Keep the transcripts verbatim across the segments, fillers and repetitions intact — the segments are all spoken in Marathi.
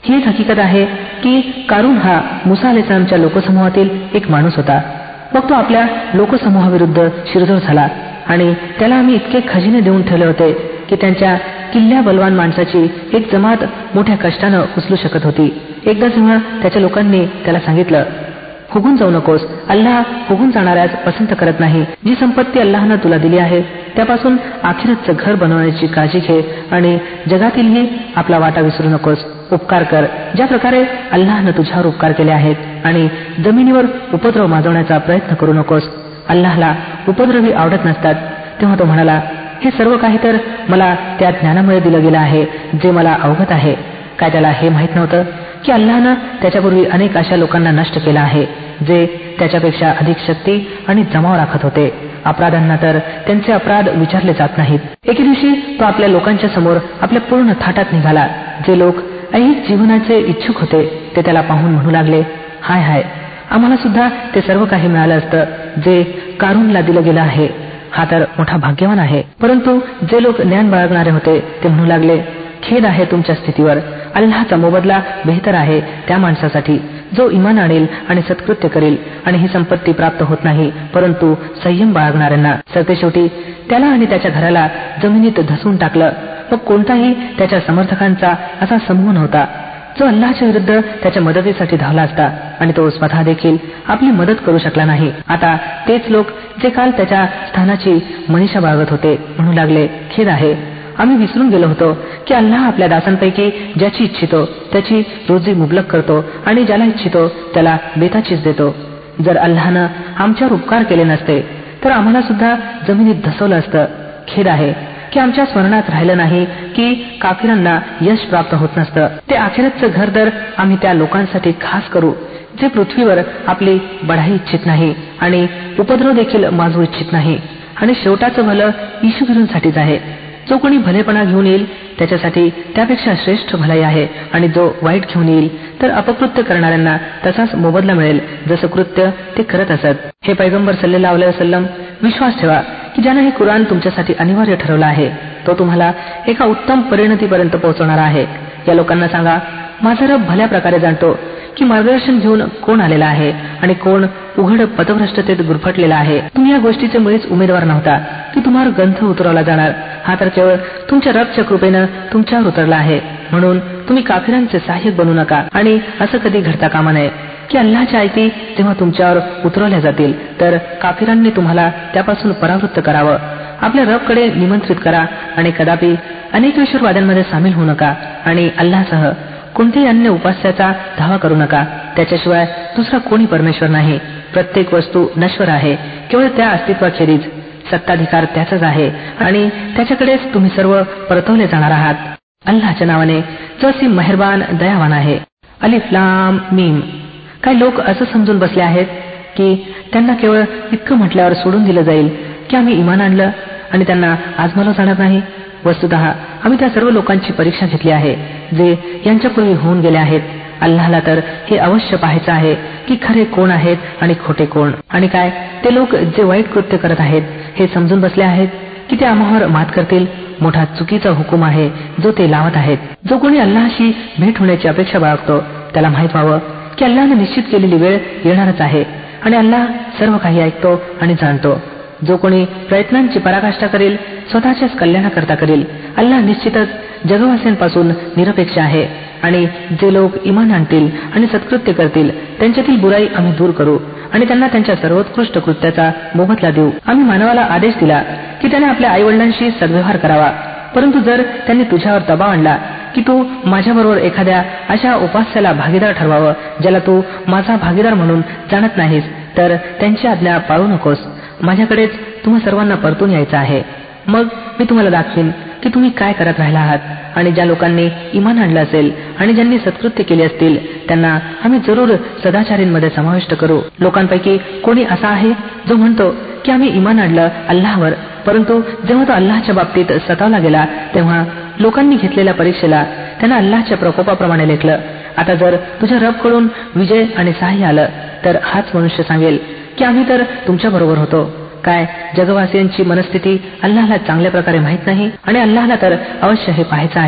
हीच हकीकत आहे की कारून हा मुसा अलैहिस्सलामच्या लोकसमूहातील एक माणूस होता. मग तो आपल्या लोकसमूहाविरुद्ध शिरजोर झाला आणि त्याला आम्ही इतके खजिने देऊन ठेवले होते की त्यांच्या किल्ल्या बलवान माणसाची एक जमात मोठ्या कष्टानं उचलू शकत होती. एकदा जेव्हा त्याच्या लोकांनी त्याला सांगितलं, फुगून जाऊ नकोस, अल्लाह फुगून जाणाऱ्यास पसंत करत नाही. जी संपत्ती अल्लाहनं तुला दिली आहे त्यापासून आखिरतचं घर बनवण्याची काळजी घे आणि जगातीलही आपला वाटा विसरू नकोस. उपकार कर ज्या प्रकारे अल्लाहनं तुझ्यावर उपकार केले आहेत आणि जमिनीवर उपद्रव माजवण्याचा प्रयत्न करू नकोस. अल्लाहला उपद्रवी आवडत नसतात. तेव्हा तो म्हणाला, हे सर्व काही तर मला त्या ज्ञानामुळे दिलं गेलं आहे जे मला अवगत आहे. काय त्याला हे माहीत नव्हतं की अल्लाहनं त्याच्यापूर्वी अनेक अशा लोकांना नष्ट केलं आहे जे त्याच्यापेक्षा अधिक शक्ती आणि जमाव राखत होते. अपराधांना तर त्यांचे अपराध विचारले जात नाहीत. एके दिवशी तो आपल्या लोकांच्या समोर आपल्या पूर्ण थाटात निघाला. जे लोक ऐहिक जीवनाचे इच्छुक होते ते त्याला पाहून म्हणू लागले, हाय हाय, आम्हाला सुद्धा ते सर्व काही मिळालं असतं जे कारूनला दिलं गेलं आहे. हा तर मोठा भाग्यवान आहे. परंतु जे लोक ज्ञान बाळगणारे होते ते म्हणू लागले, खेद आहे तुमच्या स्थितीवर. अल्लाहचा मोबदला बेहतर आहे त्या माणसासाठी जो इमान आणेल आणि सत्कृत्य करेल आणि ही संपत्ती प्राप्त होत नाही परंतु संयम बाळगणाऱ्यांना. सरतेशेवटी त्याला आणि त्याच्या घराला जमिनीत धसून टाकलं. मग कोणताही त्याच्या समर्थकांचा असा समूह नव्हता जो अल्लाहच्या विरुद्ध त्याच्या मदतीसाठी धावला असता आणि तो स्वतः देखील आपली मदत करू शकला नाही. आता तेच लोक जे काल त्याच्या स्थानाची मनीषा बाळगत होते म्हणू लागले, खेद आहे, आम्ही विसरून गेलो होतो की अल्लाह आपल्या दासांपैकी ज्याची इच्छितो त्याची रोजी मुबलक करतो आणि ज्याला इच्छितो त्याला बेताचीच देतो. जर अल्लाहनं आमच्यावर उपकार केले नसते तर आम्हाला सुद्धा जमिनीत धसवलं असतं. खेद आहे की आमच्या स्मरणात राहिलं नाही की काफिरांना यश प्राप्त होत नसतं. ते आखिरतचं घर तर आम्ही त्या लोकांसाठी खास करू जे पृथ्वीवर आपली बढाई इच्छित नाही आणि उपद्रव देखील माजवू इच्छित नाही. आणि शेवटाचं भलं ईशुगिरींसाठीच आहे. जो कोणी भलेपणा घेऊन येईल त्याच्यासाठी त्यापेक्षा श्रेष्ठ भलाई आहे आणि जो वाईट घेऊन येईल तर अपकृत्य करणाऱ्यांना तसाच मोबदला मिळेल जसं कृत्य ते करत असत. हे पैगंबर सल्लल्लाहु अलैहि वसल्लम, विश्वास ठेवा की ज्याने हे कुराण तुमच्यासाठी अनिवार्य ठरवलं आहे तो तुम्हाला एका उत्तम परिणतीपर्यंत पोहोचवणारा आहे. या लोकांना सांगा, माझा रब भल्या प्रकारे जाणतो की मार्गदर्शन घेऊन कोण आलेला आहे आणि कोण उघड पथभ्रष्टतेत गुरफटलेला आहे. तुम्ही या गोष्टीचे मुळीच उमेदवार नव्हता की तुम्हावर ग्रंथ उतरवला जाणार. हा तर केवळ तुमच्या रबच्या कृपेनं तुमच्यावर उतरला आहे. म्हणून तुम्ही काफिरांचे सहाय्यक बनू नका आणि असं कधी घडता कामा नये की अल्लाहच्या आयती जेव्हा तुमच्यावर उतरवल्या जातील तर काफिरांनी तुम्हाला त्यापासून परावृत्त करावं. आपल्या रबकडे निमंत्रित करा आणि कदापि अनेकेश्वरवाद्यांमध्ये सामील होऊ नका आणि अल्लाहसह कोणत्याही अन्य उपास्याचा धावा करू नका. त्याच्याशिवाय दुसरा कोणी परमेश्वर नाही. प्रत्येक वस्तू नश्वर आहे, केवळ त्या अस्तित्वाखेरीज. सत्ताधिकार त्याचाच आहे आणि त्याच्याकडेच तुम्ही सर्व परतवले जाणार आहात. अल्लाहच्या नावाने जो असीम मेहरबान दयावान आहे. अलिफ लाम मीम. काही लोक असं समजून बसले आहेत की त्यांना केवळ इतकं म्हटल्यावर सोडून दिलं जाईल की आम्ही इमान आणलं आणि त्यांना आजमावलं जाणार नाही. वस्तुतः आम्ही त्या सर्व लोकांची परीक्षा घेतली आहे जे यांच्यापूर्वी होऊन गेले आहेत. अल्लाहला तर हे अवश्य पाहायचं आहे की खरे कोण आहेत आणि खोटे कोण. आणि काय ते लोक जे वाईट कृत्य करत आहेत हे समजून बसले आहेत की ते आम्हावर मात करतील. मोठा चुकीचा हुकूम आहे जो ते लावत आहेत. जो कोणी अल्लाहशी भेट होण्याची अपेक्षा बाळगतो त्याला माहित व्हावं की अल्लाहने निश्चित केलेली वेळ येणारच आहे आणि अल्लाह सर्व काही ऐकतो आणि जाणतो. जो कोणी प्रयत्नांची पराकाष्ठा करेल स्वतःच्याच कल्याणाकरता करेल. अल्लाह निश्चितच जगवासियांपासून निरपेक्ष आहे. आणि जे लोक इमान आणतील आणि सत्कृत्य करतील त्यांच्यातील बुराई आम्ही दूर करू आणि त्यांना त्यांच्या सर्वोत्कृष्ट कृत्याचा मोबदला देऊ. आम्ही मानवाला आदेश दिला की त्याने आपल्या आईवडिलांशी सद्व्यवहार करावा. परंतु जर त्यांनी तुझ्यावर दबाव आणला की तू माझ्याबरोबर एखाद्या अशा उपास्याला भागीदार ठरवावं ज्याला तू माझा भागीदार म्हणून जाणत नाहीस तर त्यांची आज्ञा पाळू नकोस. माझ्याकडेच तुम्हा सर्वांना परतून यायचं आहे. मग मी तुम्हाला दाखवीन की तुम्ही काय करत राहिला आहात. आणि ज्या लोकांनी इमान आणलं असेल आणि ज्यांनी सत्कृत्य केले असतील त्यांना आम्ही जरूर सदाचारींमध्ये समाविष्ट करू. लोकांपैकी कोणी असा आहे जो म्हणतो की आम्ही इमान आणलं अल्लाहवर, परंतु जेव्हा तो अल्लाहच्या बाबतीत सतावला गेला तेव्हा लोकांनी घेतलेल्या परीक्षेला त्यांना अल्लाहच्या प्रकोपाप्रमाणे लेखलं. आता जर तुझ्या रबकडून विजय आणि सहाय्य आलं तर हाच मनुष्य सांगेल की आम्ही तर तुमच्या बरोबर होतो. काय जगवासियांची मनस्थिती अल्लाहला चांगल्या प्रकारे माहित नाही. आणि अल्लाहला तर अवश्य हे पाहायचं आहे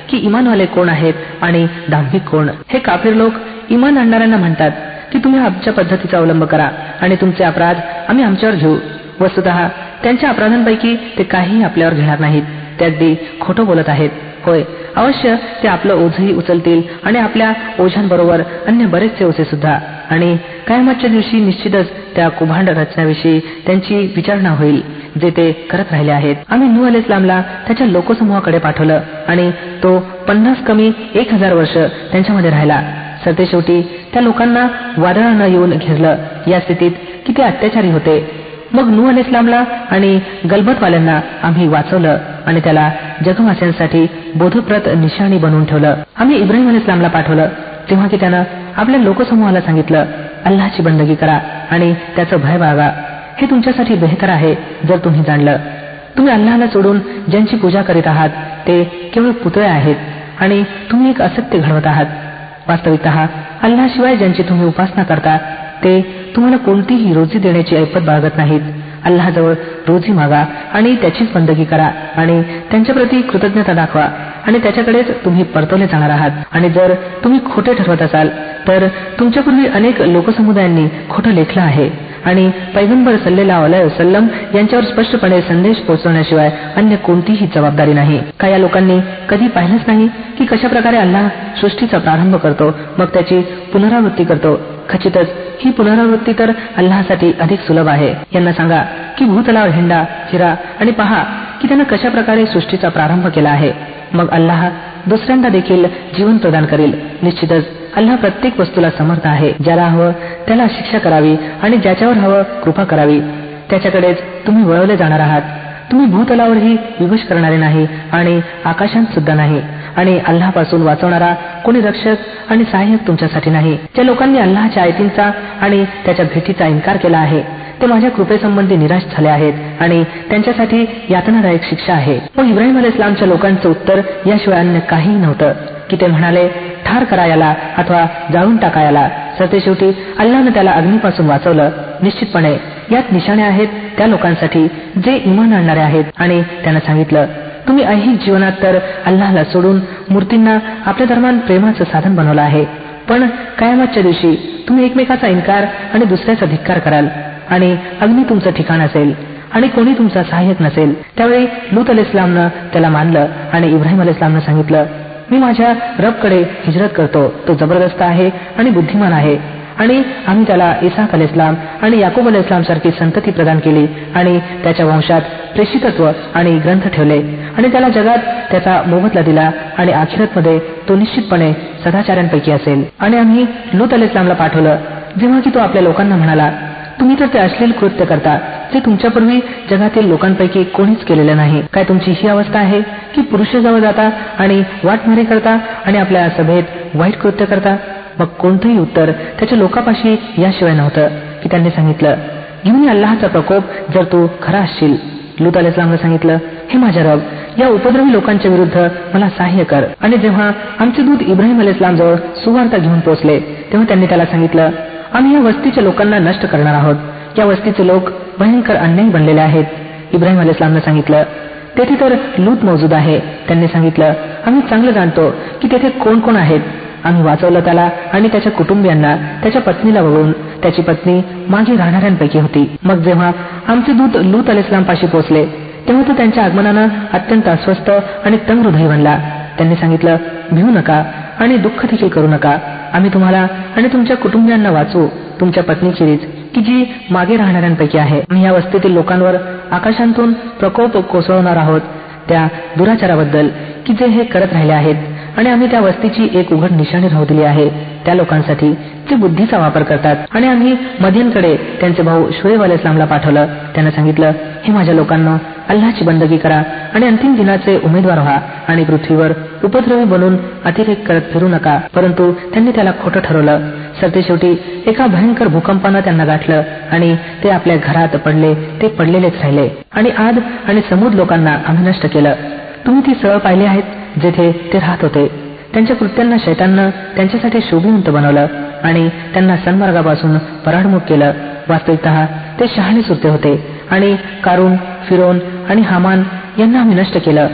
की इमानवाले कोण आहेत आणि दांभिक कोण. हे काफिर लोक इमान आणणाऱ्यांना म्हणतात की तुम्ही आमच्या पद्धतीचा अवलंब करा आणि तुमचे अपराध आम्ही आमच्यावर घेऊ. वस्तुतः त्यांच्या अपराधांपैकी ते काहीही आपल्यावर घेणार नाहीत. ते अगदी खोटं बोलत आहेत. होय, अवश्य ते आपलं ओझही उचलतील आणि आपल्या ओझ्यांबरोबर अन्य बरेचसे ओझे सुद्धा. आणि कयामतच्या दिवशी निश्चितच त्या कुभांड रचण्याविषयी त्यांची विचारणा होईल जे ते करत राहिले आहेत. आम्ही नूह अलैहिस्सलामला त्याच्या लोकसमूहाकडे पाठवलं आणि तो पन्नास कमी एक हजार वर्ष त्यांच्यामध्ये राहिला. सरतेशेवटी त्या लोकांना वादळानं येऊन घेरलं. या स्थितीत किती अत्याचारी होते. मग नूह अलैहिस्सलामला आणि गलबतवाल्यांना आम्ही वाचवलं आणि त्याला जगवासियांसाठी बोधप्रद निशाणी बनवून ठेवलं. आम्ही इब्राहिम अलैहिस्सलामला पाठवलं तेव्हा की त्यानं आपल्या लोकसमूहाला सांगितलं, अल्लाहची बंदगी करा आणि त्याचं भय बाळगा. हे तुमच्यासाठी बेहतर आहे जर तुम्ही जाणलं. तुम्ही अल्लाहला सोडून ज्यांची पूजा करीत आहात ते केवळ पुतळे आहेत आणि तुम्ही एक असत्य घडवत आहात. वास्तविकतः अल्लाशिवाय ज्यांची तुम्ही उपासना करता ते तुम्हाला कोणतीही रोजी देण्याची ऐपत बाळगत नाहीत. अल्लाहजवळ रोजी मागा आणि त्याचीच बंदगी करा आणि त्यांच्याप्रती कृतज्ञता दाखवा आणि त्याच्याकडेच तुम्ही परतवले जाणार आहात. आणि जर तुम्ही खोटे ठरवत असाल तर तुमच्यापूर्वी अनेक लोकसमुदायांनी खोटं लेखलं आहे आणि पैगंबर सल्लल्लाहु अलैहि वसल्लम यांच्यावर स्पष्टपणे संदेश पोहोचवण्याशिवाय अन्य कोणतीही जबाबदारी नाही. का या लोकांनी कधी पाहिलंच नाही की कशा प्रकारे अल्लाह सृष्टीचा प्रारंभ करतो मग त्याची पुनरावृत्ती करतो. खचितच ही पुनरावृत्ती तर अल्लाहसाठी अधिक सुलभ आहे. यांना सांगा की भूतलावर हिंडा फिरा आणि पहा की त्यानं कशा प्रकारे सृष्टीचा प्रारंभ केला आहे. मग अल्लाह दुसऱ्यांदा देखील जीवन प्रदान करेल. निश्चितच अल्लाह प्रत्येक वस्तूला समर्थ आहे. ज्याला हवं त्याला शिक्षा करावी आणि ज्याच्यावर हवं कृपा करावी. त्याच्याकडेच तुम्ही वळवले जाणार आहात. तुम्ही भूतलावरही विवश करणारे नाही आणि आकाशांत सुद्धा नाही. आणि अल्लाहपासून वाचवणारा कोणी रक्षक आणि सहाय्यक तुमच्यासाठी नाही. ज्या लोकांनी अल्लाहच्या आयतींचा आणि त्याच्या भेटीचा इन्कार केला आहे ते माझ्या कृपेसंबंधी निराश झाले आहेत आणि त्यांच्यासाठी यातनादायक शिक्षा आहे. मग इब्राहिम अलैहिस्सलामच्या लोकांचं उत्तर याशिवाय अन्य काहीही नव्हतं की ते म्हणाले, ठार करा याला अथवा जाळून टाका याला. सरतेशेवटी अल्लाहनं त्याला अग्नीपासून वाचवलं. निश्चितपणे यात निशाणे आहेत त्या लोकांसाठी जे इमान आणणारे आहेत. आणि त्यानं सांगितलं, तुम्ही ऐहिक जीवनात तर अल्लाहला सोडून मूर्तींना आपल्या दरम्यान प्रेमाचं साधन बनवलं आहे, पण कयामतच्या दिवशी तुम्ही एकमेकाचा इन्कार आणि दुसऱ्याचा धिक्कार कराल आणि अग्नी तुमचं ठिकाण असेल आणि कोणी तुमचा सहाय्यक नसेल. त्यावेळी लूत अलैहिस्सलामनं त्याला मानलं आणि इब्राहिम अलैहिस्सलामनं सांगितलं, मी माझ्या रबकडे हिजरत करतो. तो जबरदस्त आहे आणि बुद्धिमान आहे. आणि आम्ही त्याला इसाक अलैहिस्सलाम आणि याकूब अलैहिस्सलाम सारखी संतती प्रदान केली आणि त्याच्या वंशात प्रेषितत्व आणि ग्रंथ ठेवले आणि त्याला जगात त्याचा मोबदला दिला आणि आखिरतमध्ये तो निश्चितपणे सदाचार्यांपैकी असेल. आणि आम्ही लूत अलैहिस्सलामला पाठवलं जेव्हा की तो आपल्या लोकांना म्हणाला, तुम्ही तर ते अश्लील कृत्य करता जे तुमच्यापूर्वी जगातील लोकांपैकी कोणीच केलेलं नाही. काय तुमची ही अवस्था आहे की पुरुषाजवळ जाता आणि वाटमारी करता आणि आपल्या सभेत वाईट कृत्य करता. मग कोणतंही उत्तर त्याच्या लोकांपाशी याशिवाय नव्हतं की त्यांनी सांगितलं, घेऊन अल्लाहचा प्रकोप जर तू खरा असशील. लूत अलैहिस्सलामने सांगितलं, हे माझ्या रब, या उपद्रवी लोकांच्या विरुद्ध मला सहाय्य कर. आणि जेव्हा आमचे दूत इब्राहिम अलैहिस्सलामजवळ सुवार्ता घेऊन पोहोचले तेव्हा त्यांनी त्याला सांगितलं, आम्ही या वस्तीच्या लोकांना नष्ट करणार आहोत. या वस्तीचे लोक भयंकर अन्यायी बनलेले आहेत. इब्राहिम अलैहिस्सलामने सांगितलं, तेथे तर लूत मौजूद आहे. त्यांनी सांगितलं, आम्ही चांगलं जाणतो की तेथे कोण कोण आहेत. आम्ही वाचवलं त्याला आणि त्याच्या कुटुंबियांना त्याच्या पत्नीला वगळून. त्याची पत्नी मागे राहणाऱ्यांपैकी होती. मग जेव्हा आमचे दूत लूत अलैहिस्सलाम पाशी पोहोचले तेव्हा तो त्यांच्या आगमनानं अत्यंत अस्वस्थ आणि तंग हृदयी बनला. त्यांनी सांगितलं, भिवू नका आणि दुःख देखील करू नका. आम्ही तुम्हाला आणि तुमच्या कुटुंबियांना वाचवू, तुमच्या पत्नीखेरीज की जी मागे राहणाऱ्यांपैकी आहे. आम्ही या वस्तीतील लोकांवर आकाशांतून प्रकोप कोसळवणार आहोत त्या दुराचाराबद्दल की जे हे करत राहिले आहेत. आणि आम्ही त्या वस्तीची एक उघड निशाणी राहू दिली आहे त्या लोकांसाठी जे बुद्धीचा वापर करतात. आणि आम्ही मदियनकडे त्यांचे भाऊ शुएब अलैहिस्सलामला पाठवलं. त्यानं सांगितलं, हे माझ्या लोकांनो, अल्लाहची बंदगी करा आणि अंतिम दिनाचे उमेदवार व्हा आणि पृथ्वीवर उपद्रवी बनून अतिरेक करत फिरू नका. परंतु त्यांनी त्याला खोटं ठरवलं. सरतेशेवटी एका भयंकर भूकंपानं त्यांना गाठलं आणि ते आपल्या घरात पडले ते पडलेलेच राहिले. आणि आद आणि समूद लोकांना आम्ही नष्ट केलं. तुम्ही ती स्थळं पाहिली आहेत जेथे ते राहत होते. त्यांच्या कृत्यांना शैताननं त्यांच्यासाठी शोभिवंत बनवलं आणि त्यांना सन्मार्गापासून पराडमुख केलं. वास्तविकतः ते शहाणे सुरते होते. आणि कारून, फिरोन आणि हामान यांना आम्ही नष्ट केलं.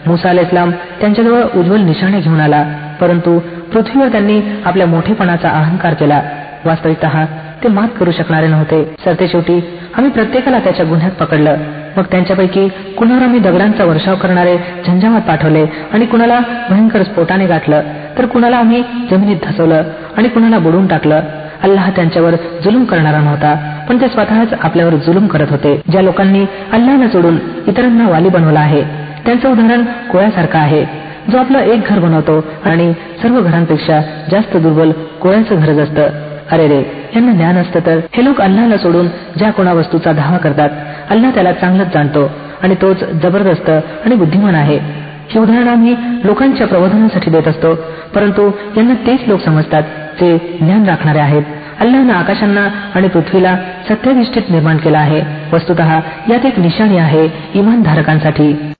मुसा अलैहिस्सलाम त्यांच्याजवळ उज्ज्वल निशाणे घेऊन आला, परंतु पृथ्वीवर त्यांनी आपल्या मोठेपणाचा अहंकार केला. वास्तविकतः ते मात करू शकणारे नव्हते. सरतेशेवटी आम्ही प्रत्येकाला त्याच्या गुन्ह्यात पकडलं. मग त्यांच्यापैकी कुणावर आम्ही दगडांचा वर्षाव करणारे झंझावात पाठवले आणि कुणाला भयंकर स्फोटाने गाठलं, तर कुणाला आम्ही जमिनीत धसवलं आणि कुणाला बुडवून टाकलं. अल्लाह त्यांच्यावर जुलूम करणारा नव्हता, पण ते स्वतःच आपल्यावर जुलूम करत होते. ज्या लोकांनी अल्लाहला सोडून इतरांना वाली बनवला आहे, त्यांचं उदाहरण कोळ्यासारखं आहे, जो आपलं एक घर बनवतो आणि सर्व घरांपेक्षा जास्त दुर्बल कोळ्याचं घरच असतं. अरे रे, यांना ज्ञान असतं तर. हे लोक अल्लाहला सोडून ज्या कोणा वस्तूचा धावा करतात, अल्लाह त्याला चांगलंच जाणतो आणि तोच जबरदस्त आणि बुद्धिमान आहे. ही उदाहरणं आम्ही लोकांच्या प्रबोधनासाठी देत असतो, परंतु यांना तेच लोक समजतात जे ज्ञान राखणारे आहेत. अल्लाहनं आकाशांना आणि पृथ्वीला सत्याधिष्ठित निर्माण केला आहे. वस्तुतः यात एक निशाणी आहे इमानधारकांसाठी.